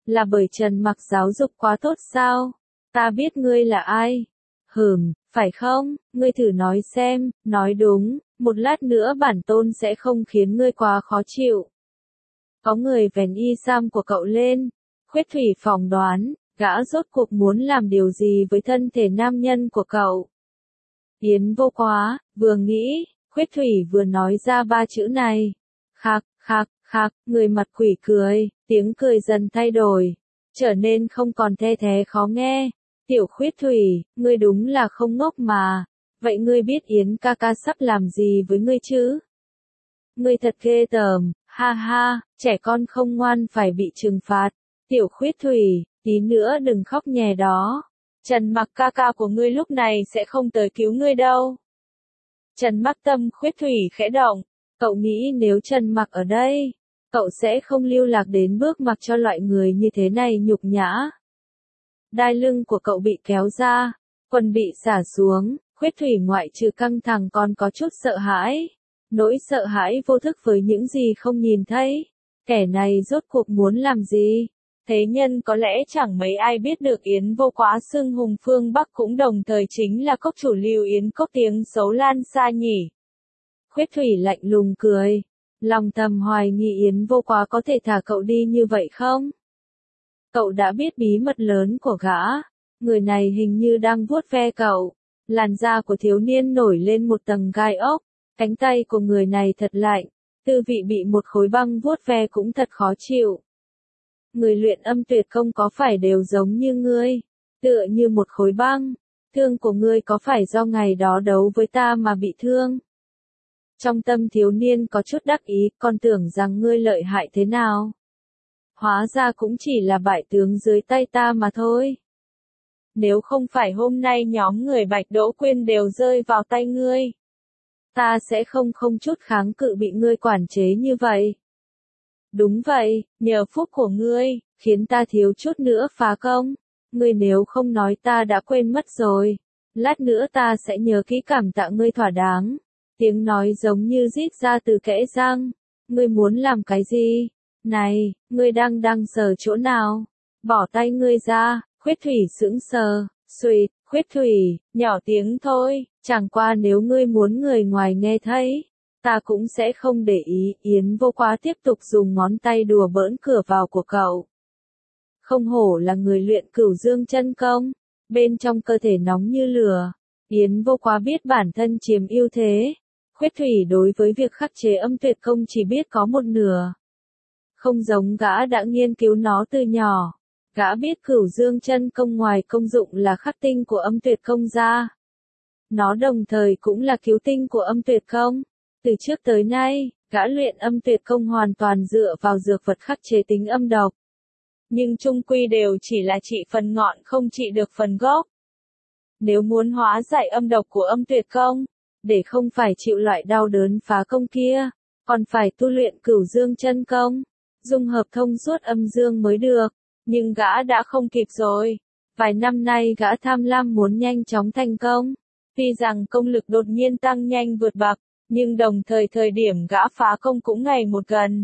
S1: Là bởi Trần Mặc giáo dục quá tốt sao? Ta biết ngươi là ai. Hừm, phải không? Ngươi thử nói xem, nói đúng, một lát nữa bản tôn sẽ không khiến ngươi quá khó chịu. Có người vén y sam của cậu lên. Khuyết Thủy phỏng đoán, gã rốt cuộc muốn làm điều gì với thân thể nam nhân của cậu. Yến Vô Quá, vừa nghĩ, Khuyết Thủy vừa nói ra ba chữ này. Khạc, khạc, khạc, người mặt quỷ cười, tiếng cười dần thay đổi, trở nên không còn the thé khó nghe. Tiểu Khuyết Thủy, ngươi đúng là không ngốc mà. Vậy ngươi biết Yến ca ca sắp làm gì với ngươi chứ? Ngươi thật ghê tởm, ha ha, trẻ con không ngoan phải bị trừng phạt. Tiểu Khuyết Thủy, tí nữa đừng khóc nhè đó. Trần Mặc ca ca của ngươi lúc này sẽ không tới cứu ngươi đâu. Trần Mặc tâm Khuyết Thủy khẽ động. Cậu nghĩ nếu Trần Mặc ở đây, cậu sẽ không lưu lạc đến bước mặc cho loại người như thế này nhục nhã. Đai lưng của cậu bị kéo ra, quần bị xả xuống, Khuyết Thủy ngoại trừ căng thẳng còn có chút sợ hãi. Nỗi sợ hãi vô thức với những gì không nhìn thấy. Kẻ này rốt cuộc muốn làm gì? Thế nhân có lẽ chẳng mấy ai biết được Yến Vô Quá xưng hùng phương Bắc cũng đồng thời chính là cốc chủ Lưu Yến Cốc tiếng xấu lan xa nhỉ. Khuyết Thủy lạnh lùng cười. Lòng thầm hoài nghi Yến Vô Quá có thể thả cậu đi như vậy không? Cậu đã biết bí mật lớn của gã. Người này hình như đang vuốt ve cậu. Làn da của thiếu niên nổi lên một tầng gai ốc. Cánh tay của người này thật lạnh. Tư vị bị một khối băng vuốt ve cũng thật khó chịu. Người luyện âm tuyệt công có phải đều giống như ngươi? Tựa như một khối băng. Thương của ngươi có phải do ngày đó đấu với ta mà bị thương? Trong tâm thiếu niên có chút đắc ý, còn tưởng rằng ngươi lợi hại thế nào. Hóa ra cũng chỉ là bại tướng dưới tay ta mà thôi. Nếu không phải hôm nay nhóm người Bạch Đỗ Quyên đều rơi vào tay ngươi, ta sẽ không không chút kháng cự bị ngươi quản chế như vậy. Đúng vậy, nhờ phúc của ngươi, khiến ta thiếu chút nữa phá công. Ngươi nếu không nói ta đã quên mất rồi. Lát nữa ta sẽ nhớ kỹ cảm tạ ngươi thỏa đáng. Tiếng nói giống như rít ra từ kẽ răng. Ngươi muốn làm cái gì? Này, ngươi đang đang sờ chỗ nào? Bỏ tay ngươi ra. Khuyết Thủy sững sờ. Xùyt, Khuyết Thủy, nhỏ tiếng thôi. Chẳng qua nếu ngươi muốn người ngoài nghe thấy, ta cũng sẽ không để ý. Yến Vô Quá tiếp tục dùng ngón tay đùa bỡn cửa vào của cậu. Không hổ là người luyện Cửu Dương chân công, bên trong cơ thể nóng như lửa. Yến Vô Quá biết bản thân chiếm ưu thế. Khuyết Thủy đối với việc khắc chế âm tuyệt công chỉ biết có một nửa. Không giống gã đã nghiên cứu nó từ nhỏ. Gã biết Cửu Dương chân công ngoài công dụng là khắc tinh của âm tuyệt công ra. Nó đồng thời cũng là cứu tinh của âm tuyệt công. Từ trước tới nay, gã luyện âm tuyệt công hoàn toàn dựa vào dược vật khắc chế tính âm độc. Nhưng chung quy đều chỉ là trị phần ngọn không trị được phần gốc. Nếu muốn hóa giải âm độc của âm tuyệt công, để không phải chịu loại đau đớn phá công kia, còn phải tu luyện Cửu Dương chân công, dung hợp thông suốt âm dương mới được. Nhưng gã đã không kịp rồi. Vài năm nay gã tham lam muốn nhanh chóng thành công. Tuy rằng công lực đột nhiên tăng nhanh vượt bậc, nhưng đồng thời thời điểm gã phá công cũng ngày một gần.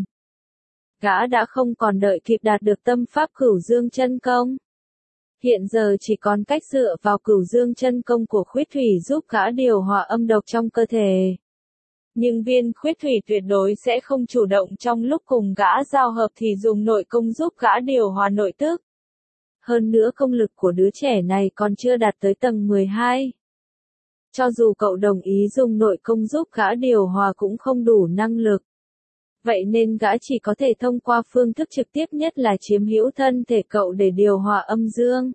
S1: Gã đã không còn đợi kịp đạt được tâm pháp Cửu Dương chân công. Hiện giờ chỉ còn cách dựa vào Cửu Dương chân công của Khuyết Thủy giúp gã điều hòa âm độc trong cơ thể. Nhưng viên Khuyết Thủy tuyệt đối sẽ không chủ động trong lúc cùng gã giao hợp thì dùng nội công giúp gã điều hòa nội tức. Hơn nữa công lực của đứa trẻ này còn chưa đạt tới tầng mười hai. Cho dù cậu đồng ý dùng nội công giúp gã điều hòa cũng không đủ năng lực. Vậy nên gã chỉ có thể thông qua phương thức trực tiếp nhất là chiếm hữu thân thể cậu để điều hòa âm dương.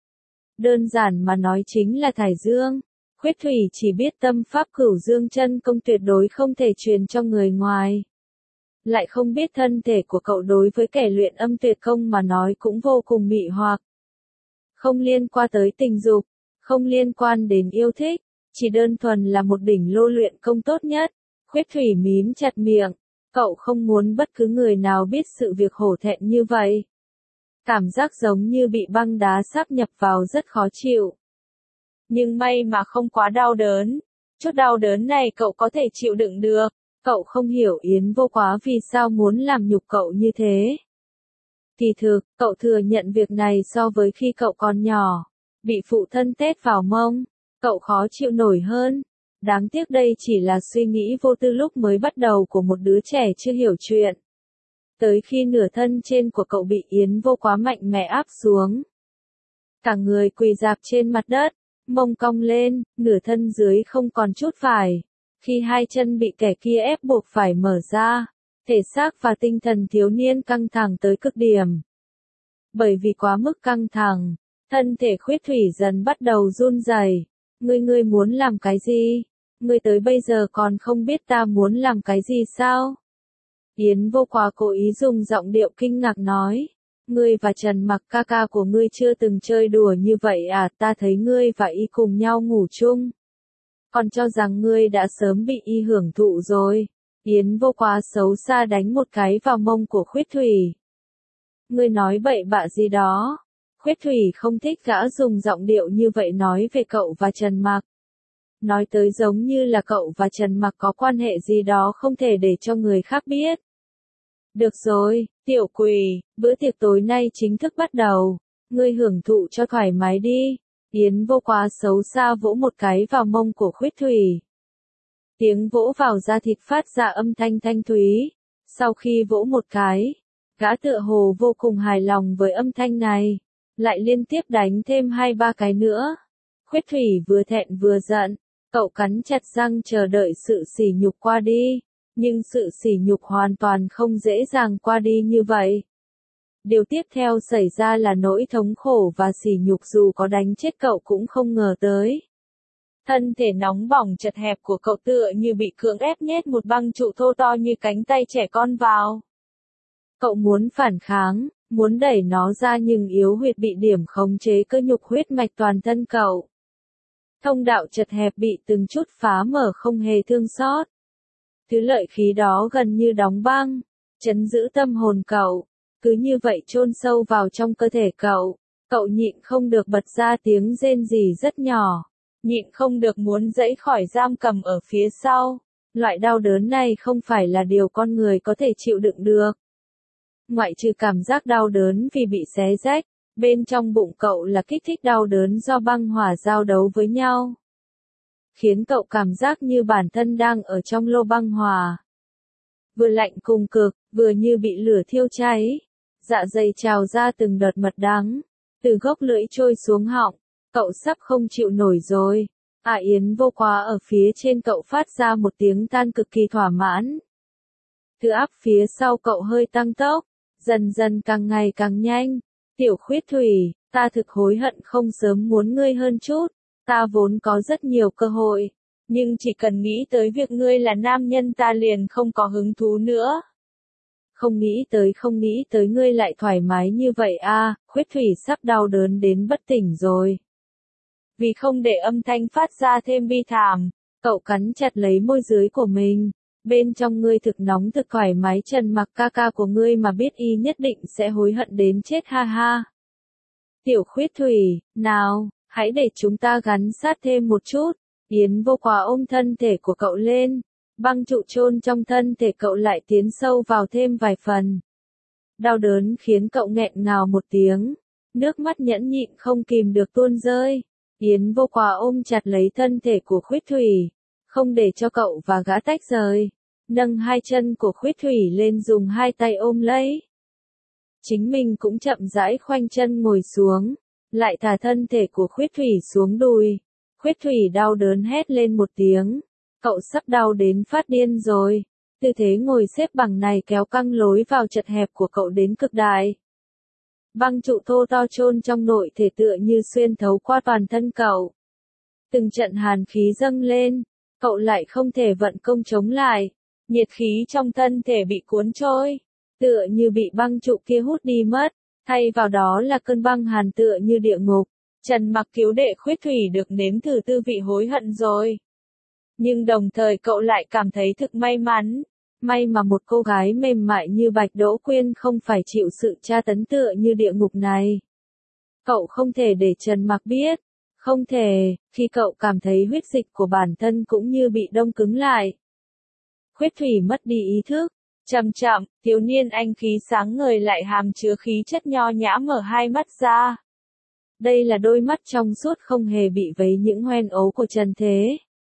S1: Đơn giản mà nói chính là thải dương. Khuyết Thủy chỉ biết tâm pháp Cửu Dương chân công tuyệt đối không thể truyền cho người ngoài. Lại không biết thân thể của cậu đối với kẻ luyện âm tuyệt công mà nói cũng vô cùng mị hoặc. Không liên quan tới tình dục, không liên quan đến yêu thích, chỉ đơn thuần là một đỉnh lô luyện công tốt nhất. Khuyết Thủy mím chặt miệng, cậu không muốn bất cứ người nào biết sự việc hổ thẹn như vậy. Cảm giác giống như bị băng đá sáp nhập vào rất khó chịu. Nhưng may mà không quá đau đớn. Chút đau đớn này cậu có thể chịu đựng được. Cậu không hiểu Yến Vô Quá vì sao muốn làm nhục cậu như thế. Kỳ thực, cậu thừa nhận việc này so với khi cậu còn nhỏ, bị phụ thân tết vào mông, cậu khó chịu nổi hơn. Đáng tiếc đây chỉ là suy nghĩ vô tư lúc mới bắt đầu của một đứa trẻ chưa hiểu chuyện. Tới khi nửa thân trên của cậu bị Yến Vô Quá mạnh mẽ áp xuống. Cả người quỳ rạp trên mặt đất, mông cong lên, nửa thân dưới không còn chút vải. Khi hai chân bị kẻ kia ép buộc phải mở ra, thể xác và tinh thần thiếu niên căng thẳng tới cực điểm. Bởi vì quá mức căng thẳng, thân thể Khuyết Thủy dần bắt đầu run rẩy. Ngươi ngươi muốn làm cái gì? Ngươi tới bây giờ còn không biết ta muốn làm cái gì sao? Yến Vô Quá cố ý dùng giọng điệu kinh ngạc nói. Ngươi và Trần Mặc ca ca của ngươi chưa từng chơi đùa như vậy à? Ta thấy ngươi và y cùng nhau ngủ chung. Còn cho rằng ngươi đã sớm bị y hưởng thụ rồi. Yến Vô Quá xấu xa đánh một cái vào mông của Khuyết Thủy. Ngươi nói bậy bạ gì đó? Khuyết Thủy không thích gã dùng giọng điệu như vậy nói về cậu và Trần Mặc. Nói tới giống như là cậu và Trần Mặc có quan hệ gì đó không thể để cho người khác biết. Được rồi, tiểu quỷ, bữa tiệc tối nay chính thức bắt đầu. Ngươi hưởng thụ cho thoải mái đi. Yến Vô Quá xấu xa vỗ một cái vào mông của Khuyết Thủy. Tiếng vỗ vào da thịt phát ra âm thanh thanh thúy. Sau khi vỗ một cái, gã tựa hồ vô cùng hài lòng với âm thanh này. Lại liên tiếp đánh thêm hai ba cái nữa. Khuyết Thủy vừa thẹn vừa giận. Cậu cắn chặt răng chờ đợi sự sỉ nhục qua đi. Nhưng sự sỉ nhục hoàn toàn không dễ dàng qua đi như vậy. Điều tiếp theo xảy ra là nỗi thống khổ và sỉ nhục dù có đánh chết cậu cũng không ngờ tới. Thân thể nóng bỏng chật hẹp của cậu tựa như bị cưỡng ép nhét một băng trụ thô to như cánh tay trẻ con vào. Cậu muốn phản kháng, muốn đẩy nó ra nhưng yếu huyệt bị điểm khống chế cơ nhục huyết mạch toàn thân cậu. Thông đạo chật hẹp bị từng chút phá mở không hề thương xót. Thứ lợi khí đó gần như đóng băng, trấn giữ tâm hồn cậu, cứ như vậy chôn sâu vào trong cơ thể cậu. Cậu nhịn không được bật ra tiếng rên rỉ rất nhỏ, nhịn không được muốn giãy khỏi giam cầm ở phía sau. Loại đau đớn này không phải là điều con người có thể chịu đựng được. Ngoại trừ cảm giác đau đớn vì bị xé rách, bên trong bụng cậu là kích thích đau đớn do băng hỏa giao đấu với nhau. Khiến cậu cảm giác như bản thân đang ở trong lô băng hỏa. Vừa lạnh cùng cực, vừa như bị lửa thiêu cháy. Dạ dày trào ra từng đợt mật đắng. Từ gốc lưỡi trôi xuống họng. Cậu sắp không chịu nổi rồi. À Yến Vô Quá ở phía trên cậu phát ra một tiếng than cực kỳ thỏa mãn. Từ áp phía sau cậu hơi tăng tốc. Dần dần càng ngày càng nhanh. Tiểu Khuyết Thủy, ta thực hối hận không sớm muốn ngươi hơn chút. Ta vốn có rất nhiều cơ hội, nhưng chỉ cần nghĩ tới việc ngươi là nam nhân ta liền không có hứng thú nữa. Không nghĩ tới không nghĩ tới ngươi lại thoải mái như vậy à, Khuyết Thủy sắp đau đớn đến bất tỉnh rồi. Vì không để âm thanh phát ra thêm bi thảm, cậu cắn chặt lấy môi dưới của mình. Bên trong ngươi thực nóng thực thoải mái, Trần Mặc ca ca của ngươi mà biết y nhất định sẽ hối hận đến chết ha ha. Tiểu Khuyết Thủy, nào, hãy để chúng ta gắn sát thêm một chút. Yến Vô Quá ôm thân thể của cậu lên. Băng trụ chôn trong thân thể cậu lại tiến sâu vào thêm vài phần. Đau đớn khiến cậu nghẹn ngào một tiếng. Nước mắt nhẫn nhịn không kìm được tuôn rơi. Yến Vô Quá ôm chặt lấy thân thể của Khuyết Thủy. Không để cho cậu và gã tách rời. Nâng hai chân của Khuyết Thủy lên dùng hai tay ôm lấy. Chính mình cũng chậm rãi khoanh chân ngồi xuống. Lại thả thân thể của Khuyết Thủy xuống đùi. Khuyết Thủy đau đớn hét lên một tiếng. Cậu sắp đau đến phát điên rồi. Tư thế ngồi xếp bằng này kéo căng lối vào chật hẹp của cậu đến cực đại. Băng trụ thô to chôn trong nội thể tựa như xuyên thấu qua toàn thân cậu. Từng trận hàn khí dâng lên. Cậu lại không thể vận công chống lại. Nhiệt khí trong thân thể bị cuốn trôi. Tựa như bị băng trụ kia hút đi mất. Thay vào đó là cơn băng hàn tựa như địa ngục. Trần Mặc cứu đệ Khuyết Thủy được nếm thử tư vị hối hận rồi. Nhưng đồng thời cậu lại cảm thấy thực may mắn. May mà một cô gái mềm mại như Bạch Đỗ Quyên không phải chịu sự tra tấn tựa như địa ngục này. Cậu không thể để Trần Mặc biết. Không thể, khi cậu cảm thấy huyết dịch của bản thân cũng như bị đông cứng lại. Khuyết Thủy mất đi ý thức. Chậm chậm, thiếu niên anh khí sáng ngời lại hàm chứa khí chất nho nhã mở hai mắt ra. Đây là đôi mắt trong suốt không hề bị vấy những hoen ố của trần thế.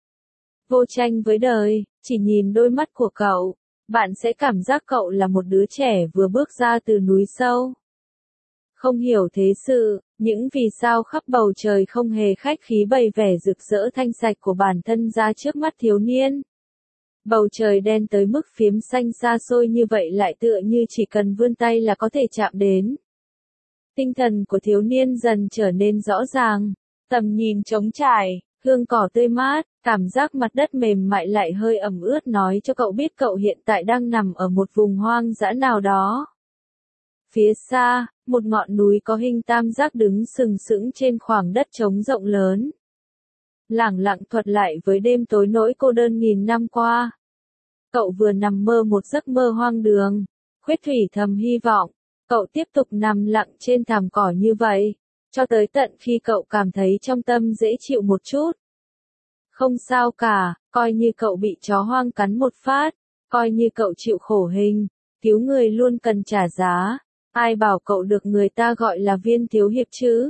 S1: Vô tranh với đời, chỉ nhìn đôi mắt của cậu, bạn sẽ cảm giác cậu là một đứa trẻ vừa bước ra từ núi sâu. Không hiểu thế sự, những vì sao khắp bầu trời không hề khách khí bày vẻ rực rỡ thanh sạch của bản thân ra trước mắt thiếu niên. Bầu trời đen tới mức phiếm xanh xa xôi như vậy lại tựa như chỉ cần vươn tay là có thể chạm đến. Tinh thần của thiếu niên dần trở nên rõ ràng, tầm nhìn trống trải, hương cỏ tươi mát, cảm giác mặt đất mềm mại lại hơi ẩm ướt nói cho cậu biết cậu hiện tại đang nằm ở một vùng hoang dã nào đó. Phía xa, một ngọn núi có hình tam giác đứng sừng sững trên khoảng đất trống rộng lớn. Lẳng lặng thuật lại với đêm tối nỗi cô đơn nghìn năm qua. Cậu vừa nằm mơ một giấc mơ hoang đường. Khuyết Thủy thầm hy vọng, cậu tiếp tục nằm lặng trên thảm cỏ như vậy, cho tới tận khi cậu cảm thấy trong tâm dễ chịu một chút. Không sao cả, coi như cậu bị chó hoang cắn một phát, coi như cậu chịu khổ hình, cứu người luôn cần trả giá. Ai bảo cậu được người ta gọi là Viên thiếu hiệp chứ?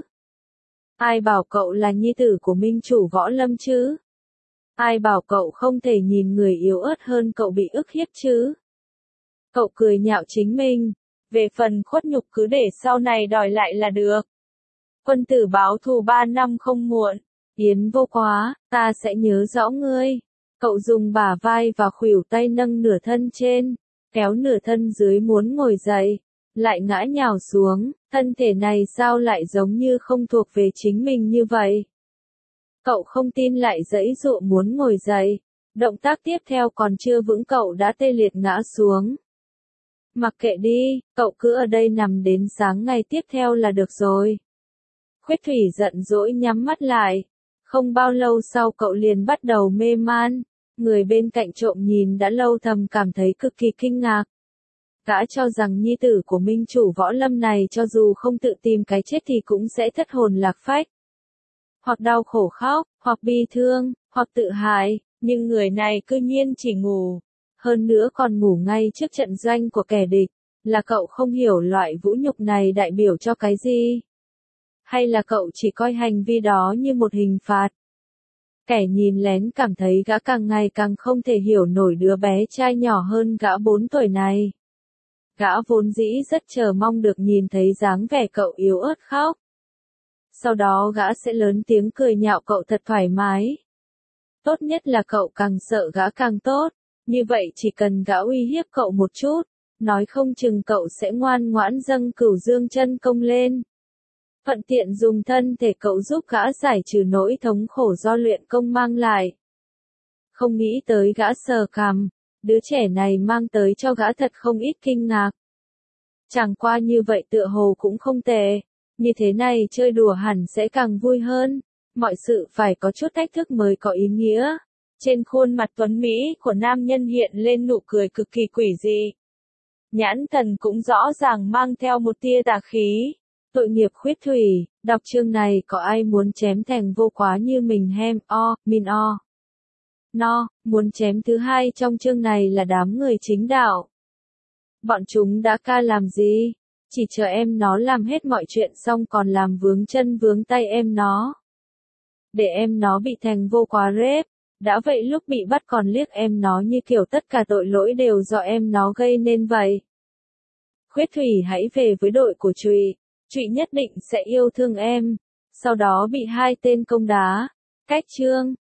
S1: Ai bảo cậu là nhi tử của minh chủ Võ Lâm chứ? Ai bảo cậu không thể nhìn người yếu ớt hơn cậu bị ức hiếp chứ? Cậu cười nhạo chính mình, về phần khuất nhục cứ để sau này đòi lại là được. Quân tử báo thù ba năm không muộn. Yến Vô Quá, ta sẽ nhớ rõ ngươi. Cậu dùng bả vai và khuỷu tay nâng nửa thân trên, kéo nửa thân dưới muốn ngồi dậy, lại ngã nhào xuống, thân thể này sao lại giống như không thuộc về chính mình như vậy. Cậu không tin lại giãy giụa muốn ngồi dậy, động tác tiếp theo còn chưa vững cậu đã tê liệt ngã xuống. Mặc kệ đi, cậu cứ ở đây nằm đến sáng ngày tiếp theo là được rồi. Khuyết Thủy giận dỗi nhắm mắt lại. Không bao lâu sau cậu liền bắt đầu mê man, người bên cạnh trộm nhìn đã lâu thầm cảm thấy cực kỳ kinh ngạc. Gã cho rằng nhi tử của minh chủ Võ Lâm này cho dù không tự tìm cái chết thì cũng sẽ thất hồn lạc phách. Hoặc đau khổ khóc, hoặc bi thương, hoặc tự hại, nhưng người này cư nhiên chỉ ngủ. Hơn nữa còn ngủ ngay trước trận doanh của kẻ địch, là cậu không hiểu loại vũ nhục này đại biểu cho cái gì? Hay là cậu chỉ coi hành vi đó như một hình phạt? Kẻ nhìn lén cảm thấy gã càng ngày càng không thể hiểu nổi đứa bé trai nhỏ hơn gã bốn tuổi này. Gã vốn dĩ rất chờ mong được nhìn thấy dáng vẻ cậu yếu ớt khóc. Sau đó gã sẽ lớn tiếng cười nhạo cậu thật thoải mái. Tốt nhất là cậu càng sợ gã càng tốt, như vậy chỉ cần gã uy hiếp cậu một chút, nói không chừng cậu sẽ ngoan ngoãn dâng Cửu Dương chân công lên. Thuận tiện dùng thân thể cậu giúp gã giải trừ nỗi thống khổ do luyện công mang lại. Không nghĩ tới gã sờ cằm, đứa trẻ này mang tới cho gã thật không ít kinh ngạc. Chẳng qua như vậy tựa hồ cũng không tệ, như thế này chơi đùa hẳn sẽ càng vui hơn, mọi sự phải có chút thách thức mới có ý nghĩa. Trên khuôn mặt tuấn Mỹ của nam nhân hiện lên nụ cười cực kỳ quỷ dị. Nhãn thần cũng rõ ràng mang theo một tia tà khí. Tội nghiệp Khuyết Thủy, đọc chương này có ai muốn chém Thành Vô Quá như mình hem o, min o. No, muốn chém thứ hai trong chương này là đám người chính đạo. Bọn chúng đã ca làm gì? Chỉ chờ em nó làm hết mọi chuyện xong còn làm vướng chân vướng tay em nó. Để em nó bị Thành Vô Quá rếp, đã vậy lúc bị bắt còn liếc em nó như kiểu tất cả tội lỗi đều do em nó gây nên vậy. Khuyết Thủy hãy về với đội của Trụy. Trụy nhất định sẽ yêu thương em, sau đó bị hai tên công đá. Cách chương